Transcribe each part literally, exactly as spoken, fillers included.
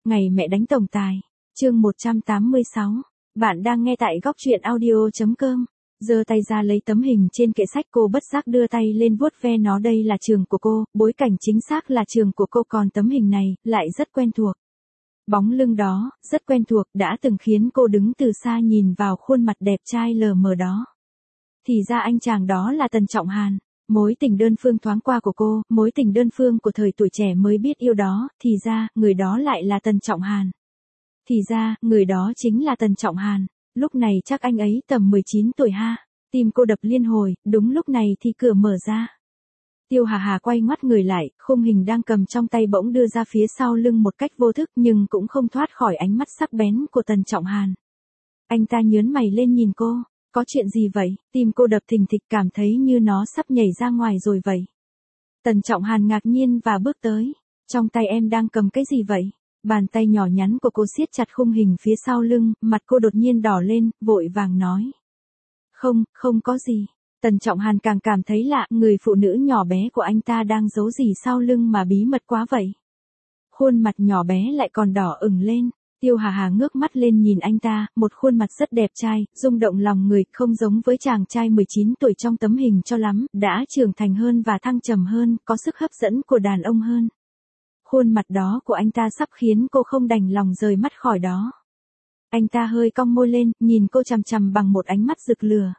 Ngày mẹ đánh tổng tài. Chương một trăm tám mươi sáu. Bạn đang nghe tại góc truyện audio.com. Giơ tay ra lấy tấm hình trên kệ sách, cô bất giác đưa tay lên vuốt ve nó. Đây là trường của cô, bối cảnh chính xác là trường của cô, còn tấm hình này lại rất quen thuộc. Bóng lưng đó, rất quen thuộc, đã từng khiến cô đứng từ xa nhìn vào khuôn mặt đẹp trai lờ mờ đó. Thì ra anh chàng đó là Tần Trọng Hàn. Mối tình đơn phương thoáng qua của cô, mối tình đơn phương của thời tuổi trẻ mới biết yêu đó, thì ra, người đó lại là Tần Trọng Hàn. Thì ra, người đó chính là Tần Trọng Hàn. Lúc này chắc anh ấy tầm mười chín tuổi ha. Tim cô đập liên hồi, đúng lúc này thì cửa mở ra. Tiêu Hà Hà quay ngoắt người lại, khung hình đang cầm trong tay bỗng đưa ra phía sau lưng một cách vô thức, nhưng cũng không thoát khỏi ánh mắt sắc bén của Tần Trọng Hàn. Anh ta nhớn mày lên nhìn cô. Có chuyện gì vậy? Tim cô đập thình thịch, cảm thấy như nó sắp nhảy ra ngoài rồi vậy. Tần Trọng Hàn ngạc nhiên và bước tới. Trong tay em đang cầm cái gì vậy? Bàn tay nhỏ nhắn của cô siết chặt khung hình phía sau lưng, mặt cô đột nhiên đỏ lên, vội vàng nói. Không, không có gì. Tần Trọng Hàn càng cảm thấy lạ, người phụ nữ nhỏ bé của anh ta đang giấu gì sau lưng mà bí mật quá vậy. Khuôn mặt nhỏ bé lại còn đỏ ửng lên. Tiêu Hà Hà ngước mắt lên nhìn anh ta, một khuôn mặt rất đẹp trai, rung động lòng người, không giống với chàng trai mười chín tuổi trong tấm hình cho lắm, đã trưởng thành hơn và thăng trầm hơn, có sức hấp dẫn của đàn ông hơn. Khuôn mặt đó của anh ta sắp khiến cô không đành lòng rời mắt khỏi đó. Anh ta hơi cong môi lên, nhìn cô chằm chằm bằng một ánh mắt rực lửa.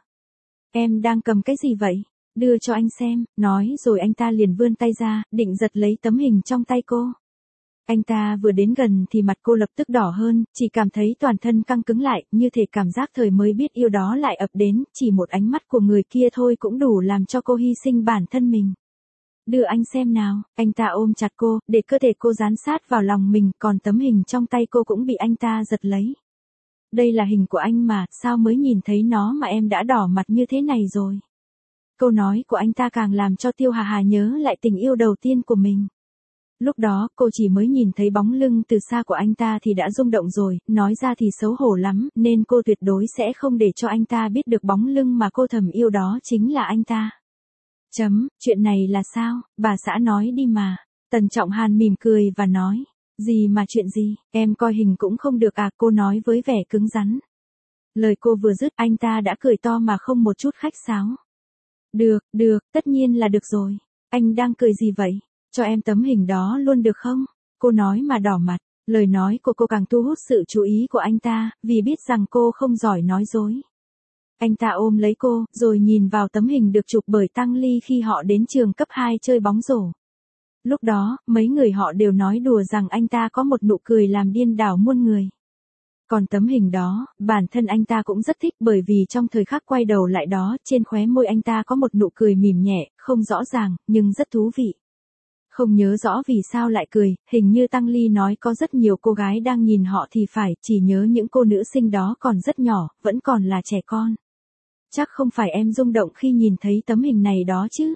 Em đang cầm cái gì vậy? Đưa cho anh xem, nói rồi anh ta liền vươn tay ra, định giật lấy tấm hình trong tay cô. Anh ta vừa đến gần thì mặt cô lập tức đỏ hơn, chỉ cảm thấy toàn thân căng cứng lại, như thể cảm giác thời mới biết yêu đó lại ập đến, chỉ một ánh mắt của người kia thôi cũng đủ làm cho cô hy sinh bản thân mình. Đưa anh xem nào, anh ta ôm chặt cô, để cơ thể cô dán sát vào lòng mình, còn tấm hình trong tay cô cũng bị anh ta giật lấy. Đây là hình của anh mà, sao mới nhìn thấy nó mà em đã đỏ mặt như thế này rồi. Câu nói của anh ta càng làm cho Tiêu Hà Hà nhớ lại tình yêu đầu tiên của mình. Lúc đó, cô chỉ mới nhìn thấy bóng lưng từ xa của anh ta thì đã rung động rồi, nói ra thì xấu hổ lắm, nên cô tuyệt đối sẽ không để cho anh ta biết được bóng lưng mà cô thầm yêu đó chính là anh ta. Chấm, chuyện này là sao, bà xã nói đi mà. Tần Trọng Hàn mỉm cười và nói, gì mà chuyện gì, em coi hình cũng không được à, cô nói với vẻ cứng rắn. Lời cô vừa dứt, anh ta đã cười to mà không một chút khách sáo. Được, được, tất nhiên là được rồi. Anh đang cười gì vậy? Cho em tấm hình đó luôn được không? Cô nói mà đỏ mặt, lời nói của cô càng thu hút sự chú ý của anh ta, vì biết rằng cô không giỏi nói dối. Anh ta ôm lấy cô, rồi nhìn vào tấm hình được chụp bởi Tăng Ly khi họ đến trường cấp hai chơi bóng rổ. Lúc đó, mấy người họ đều nói đùa rằng anh ta có một nụ cười làm điên đảo muôn người. Còn tấm hình đó, bản thân anh ta cũng rất thích, bởi vì trong thời khắc quay đầu lại đó, trên khóe môi anh ta có một nụ cười mỉm nhẹ, không rõ ràng, nhưng rất thú vị. Không nhớ rõ vì sao lại cười, hình như Tăng Ly nói có rất nhiều cô gái đang nhìn họ thì phải, chỉ nhớ những cô nữ sinh đó còn rất nhỏ, vẫn còn là trẻ con. Chắc không phải em rung động khi nhìn thấy tấm hình này đó chứ?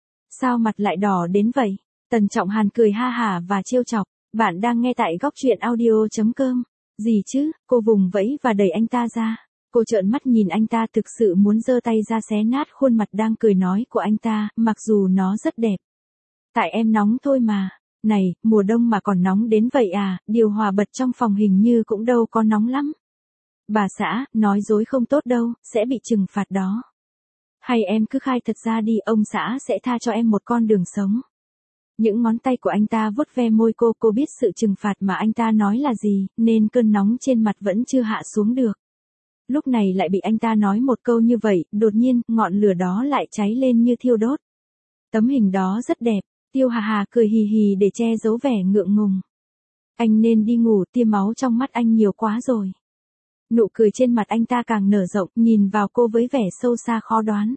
Sao mặt lại đỏ đến vậy? Tần Trọng Hàn cười ha hả và trêu chọc. Bạn đang nghe tại góc truyện audio.com. Gì chứ? Cô vùng vẫy và đẩy anh ta ra. Cô trợn mắt nhìn anh ta, thực sự muốn giơ tay ra xé nát khuôn mặt đang cười nói của anh ta, mặc dù nó rất đẹp. Tại em nóng thôi mà. Này, mùa đông mà còn nóng đến vậy à, điều hòa bật trong phòng hình như cũng đâu có nóng lắm. Bà xã, nói dối không tốt đâu, sẽ bị trừng phạt đó. Hay em cứ khai thật ra đi, ông xã sẽ tha cho em một con đường sống. Những ngón tay của anh ta vuốt ve môi cô, cô biết sự trừng phạt mà anh ta nói là gì, nên cơn nóng trên mặt vẫn chưa hạ xuống được. Lúc này lại bị anh ta nói một câu như vậy, đột nhiên, ngọn lửa đó lại cháy lên như thiêu đốt. Tấm hình đó rất đẹp, Tiêu Hà Hà cười hì hì để che giấu vẻ ngượng ngùng. Anh nên đi ngủ, tia máu trong mắt anh nhiều quá rồi. Nụ cười trên mặt anh ta càng nở rộng, nhìn vào cô với vẻ sâu xa khó đoán.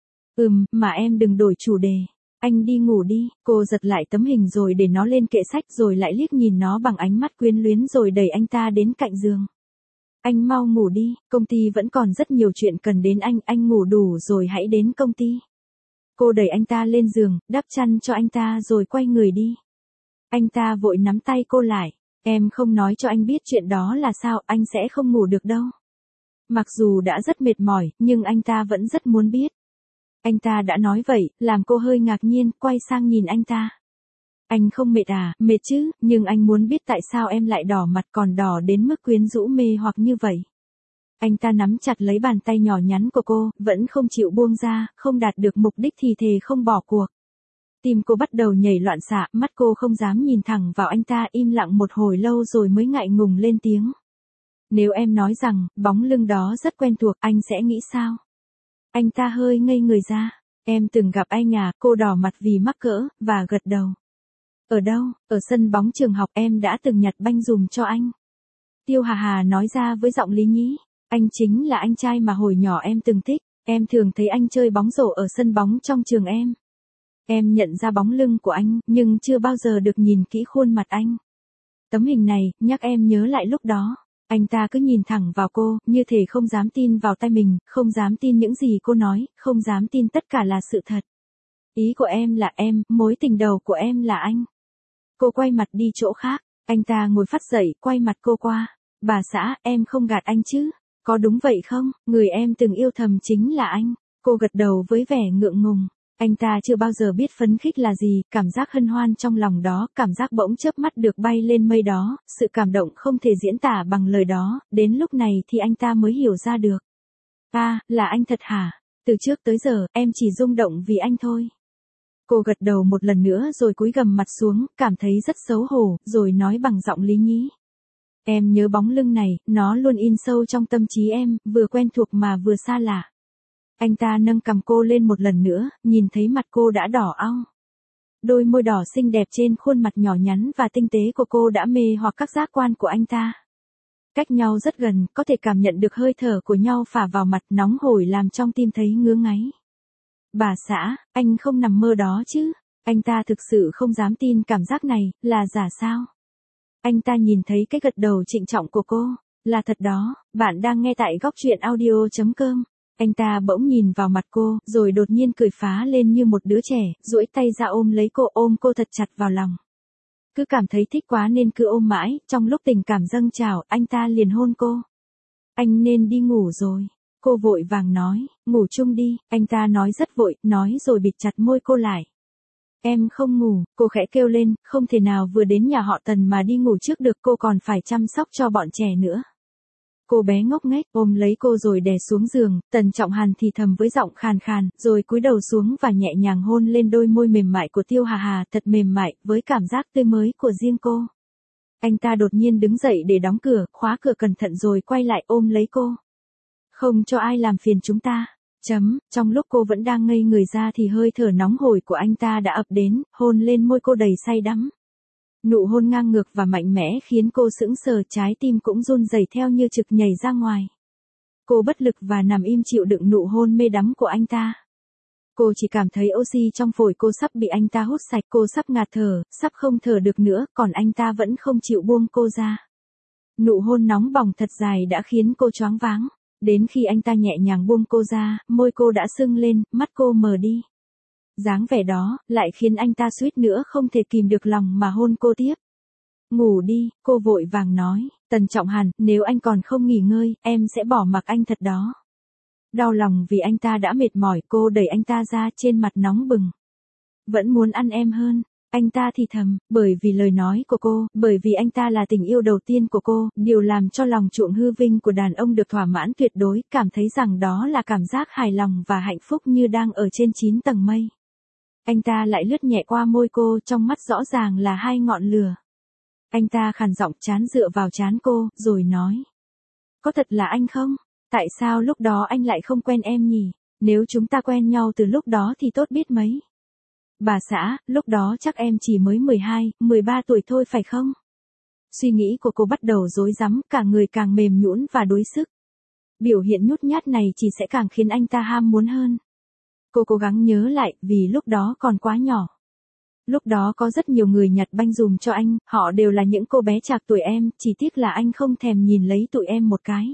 Ừm, mà em đừng đổi chủ đề. Anh đi ngủ đi. Cô giật lại tấm hình rồi để nó lên kệ sách, rồi lại liếc nhìn nó bằng ánh mắt quyến luyến, rồi đẩy anh ta đến cạnh giường. Anh mau ngủ đi, công ty vẫn còn rất nhiều chuyện cần đến anh, anh ngủ đủ rồi hãy đến công ty. Cô đẩy anh ta lên giường, đắp chăn cho anh ta rồi quay người đi. Anh ta vội nắm tay cô lại. Em không nói cho anh biết chuyện đó là sao, anh sẽ không ngủ được đâu. Mặc dù đã rất mệt mỏi, nhưng anh ta vẫn rất muốn biết. Anh ta đã nói vậy, làm cô hơi ngạc nhiên, quay sang nhìn anh ta. Anh không mệt à? Mệt chứ, nhưng anh muốn biết tại sao em lại đỏ mặt, còn đỏ đến mức quyến rũ mê hoặc như vậy. Anh ta nắm chặt lấy bàn tay nhỏ nhắn của cô, vẫn không chịu buông ra, không đạt được mục đích thì thề không bỏ cuộc. Tim cô bắt đầu nhảy loạn xạ, mắt cô không dám nhìn thẳng vào anh ta, im lặng một hồi lâu rồi mới ngại ngùng lên tiếng. Nếu em nói rằng, bóng lưng đó rất quen thuộc, anh sẽ nghĩ sao? Anh ta hơi ngây người ra. Em từng gặp anh à? Cô đỏ mặt vì mắc cỡ, và gật đầu. Ở đâu? Ở sân bóng trường học, em đã từng nhặt banh dùm cho anh. Tiêu Hà Hà nói ra với giọng lý nhí. Anh chính là anh trai mà hồi nhỏ em từng thích. Em thường thấy anh chơi bóng rổ ở sân bóng trong trường em. Em nhận ra bóng lưng của anh, nhưng chưa bao giờ được nhìn kỹ khuôn mặt anh. Tấm hình này, nhắc em nhớ lại lúc đó. Anh ta cứ nhìn thẳng vào cô, như thể không dám tin vào tai mình, không dám tin những gì cô nói, không dám tin tất cả là sự thật. Ý của em là em, mối tình đầu của em là anh. Cô quay mặt đi chỗ khác, anh ta ngồi phắt dậy, quay mặt cô qua. Bà xã, em không gạt anh chứ? Có đúng vậy không? Người em từng yêu thầm chính là anh. Cô gật đầu với vẻ ngượng ngùng. Anh ta chưa bao giờ biết phấn khích là gì, cảm giác hân hoan trong lòng đó, cảm giác bỗng chớp mắt được bay lên mây đó, sự cảm động không thể diễn tả bằng lời đó, đến lúc này thì anh ta mới hiểu ra được. À, là anh thật hả? Từ trước tới giờ, em chỉ rung động vì anh thôi. Cô gật đầu một lần nữa rồi cúi gằm mặt xuống, cảm thấy rất xấu hổ, rồi nói bằng giọng lý nhí. Em nhớ bóng lưng này, nó luôn in sâu trong tâm trí em, vừa quen thuộc mà vừa xa lạ. Anh ta nâng cằm cô lên một lần nữa, nhìn thấy mặt cô đã đỏ au. Đôi môi đỏ xinh đẹp trên khuôn mặt nhỏ nhắn và tinh tế của cô đã mê hoặc các giác quan của anh ta. Cách nhau rất gần, có thể cảm nhận được hơi thở của nhau phả vào mặt, nóng hổi làm trong tim thấy ngứa ngáy. Bà xã, anh không nằm mơ đó chứ? Anh ta thực sự không dám tin cảm giác này, là giả sao? Anh ta nhìn thấy cái gật đầu trịnh trọng của cô. Là thật đó, bạn đang nghe tại góc truyện audio chấm com. Anh ta bỗng nhìn vào mặt cô, rồi đột nhiên cười phá lên như một đứa trẻ, duỗi tay ra ôm lấy cô, ôm cô thật chặt vào lòng. Cứ cảm thấy thích quá nên cứ ôm mãi, trong lúc tình cảm dâng trào, anh ta liền hôn cô. Anh nên đi ngủ rồi. Cô vội vàng nói, ngủ chung đi, anh ta nói rất vội, nói rồi bịt chặt môi cô lại. Em không ngủ, cô khẽ kêu lên, không thể nào vừa đến nhà họ Tần mà đi ngủ trước được, cô còn phải chăm sóc cho bọn trẻ nữa. Cô bé ngốc nghếch ôm lấy cô rồi đè xuống giường, Tần Trọng Hàn thì thầm với giọng khàn khàn, rồi cúi đầu xuống và nhẹ nhàng hôn lên đôi môi mềm mại của Tiêu Hà Hà, thật mềm mại, với cảm giác tươi mới của riêng cô. Anh ta đột nhiên đứng dậy để đóng cửa, khóa cửa cẩn thận rồi quay lại ôm lấy cô. Không cho ai làm phiền chúng ta. Chấm, trong lúc cô vẫn đang ngây người ra thì hơi thở nóng hổi của anh ta đã ập đến, hôn lên môi cô đầy say đắm. Nụ hôn ngang ngược và mạnh mẽ khiến cô sững sờ, trái tim cũng run rẩy theo như trực nhảy ra ngoài. Cô bất lực và nằm im chịu đựng nụ hôn mê đắm của anh ta. Cô chỉ cảm thấy oxy trong phổi cô sắp bị anh ta hút sạch, cô sắp ngạt thở, sắp không thở được nữa, còn anh ta vẫn không chịu buông cô ra. Nụ hôn nóng bỏng thật dài đã khiến cô choáng váng. Đến khi anh ta nhẹ nhàng buông cô ra, môi cô đã sưng lên, mắt cô mờ đi. Dáng vẻ đó, lại khiến anh ta suýt nữa không thể kìm được lòng mà hôn cô tiếp. Ngủ đi, cô vội vàng nói, Tần Trọng Hàn, nếu anh còn không nghỉ ngơi, em sẽ bỏ mặc anh thật đó. Đau lòng vì anh ta đã mệt mỏi, cô đẩy anh ta ra, trên mặt nóng bừng. Vẫn muốn ăn em hơn. Anh ta thì thầm, bởi vì lời nói của cô, bởi vì anh ta là tình yêu đầu tiên của cô, điều làm cho lòng chuộng hư vinh của đàn ông được thỏa mãn tuyệt đối, cảm thấy rằng đó là cảm giác hài lòng và hạnh phúc như đang ở trên chín tầng mây. Anh ta lại lướt nhẹ qua môi cô, trong mắt rõ ràng là hai ngọn lửa. Anh ta khàn giọng, trán dựa vào trán cô, rồi nói. Có thật là anh không? Tại sao lúc đó anh lại không quen em nhỉ? Nếu chúng ta quen nhau từ lúc đó thì tốt biết mấy. Bà xã, lúc đó chắc em chỉ mới mười hai, mười ba tuổi thôi phải không? Suy nghĩ của cô bắt đầu rối rắm, cả người càng mềm nhũn và đuối sức. Biểu hiện nhút nhát này chỉ sẽ càng khiến anh ta ham muốn hơn. Cô cố gắng nhớ lại, vì lúc đó còn quá nhỏ. Lúc đó có rất nhiều người nhặt banh dùm cho anh, họ đều là những cô bé trạc tuổi em, chỉ tiếc là anh không thèm nhìn lấy tụi em một cái.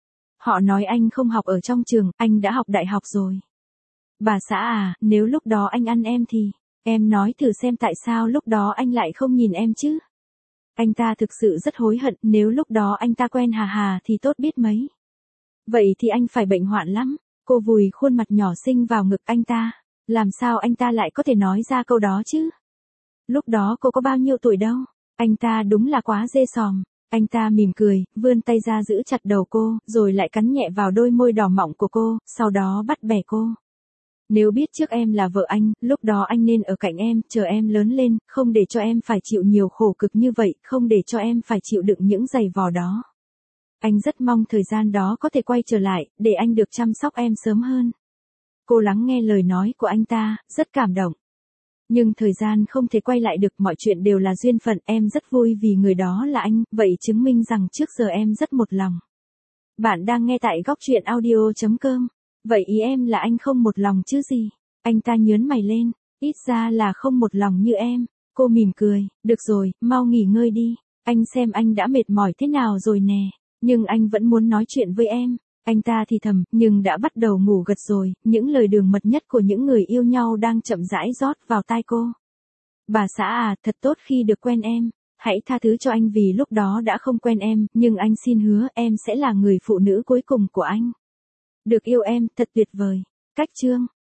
Họ nói anh không học ở trong trường, anh đã học đại học rồi. Bà xã à, nếu lúc đó anh ăn em thì, em nói thử xem tại sao lúc đó anh lại không nhìn em chứ. Anh ta thực sự rất hối hận, nếu lúc đó anh ta quen Hà Hà thì tốt biết mấy. Vậy thì anh phải bệnh hoạn lắm. Cô vùi khuôn mặt nhỏ xinh vào ngực anh ta. Làm sao anh ta lại có thể nói ra câu đó chứ? Lúc đó cô có bao nhiêu tuổi đâu. Anh ta đúng là quá dê sòm. Anh ta mỉm cười, vươn tay ra giữ chặt đầu cô, rồi lại cắn nhẹ vào đôi môi đỏ mọng của cô, sau đó bắt bẻ cô. Nếu biết trước em là vợ anh, lúc đó anh nên ở cạnh em, chờ em lớn lên, không để cho em phải chịu nhiều khổ cực như vậy, không để cho em phải chịu đựng những giày vò đó. Anh rất mong thời gian đó có thể quay trở lại, để anh được chăm sóc em sớm hơn. Cô lắng nghe lời nói của anh ta, rất cảm động. Nhưng thời gian không thể quay lại được, mọi chuyện đều là duyên phận, em rất vui vì người đó là anh, vậy chứng minh rằng trước giờ em rất một lòng. Bạn đang nghe tại góc truyện audio chấm com. Vậy ý em là anh không một lòng chứ gì? Anh ta nhớn mày lên, ít ra là không một lòng như em. Cô mỉm cười, được rồi, mau nghỉ ngơi đi. Anh xem anh đã mệt mỏi thế nào rồi nè. Nhưng anh vẫn muốn nói chuyện với em. Anh ta thì thầm, nhưng đã bắt đầu ngủ gật rồi, những lời đường mật nhất của những người yêu nhau đang chậm rãi rót vào tai cô. Bà xã à, thật tốt khi được quen em. Hãy tha thứ cho anh vì lúc đó đã không quen em, nhưng anh xin hứa em sẽ là người phụ nữ cuối cùng của anh. Được yêu em, thật tuyệt vời. Cách chương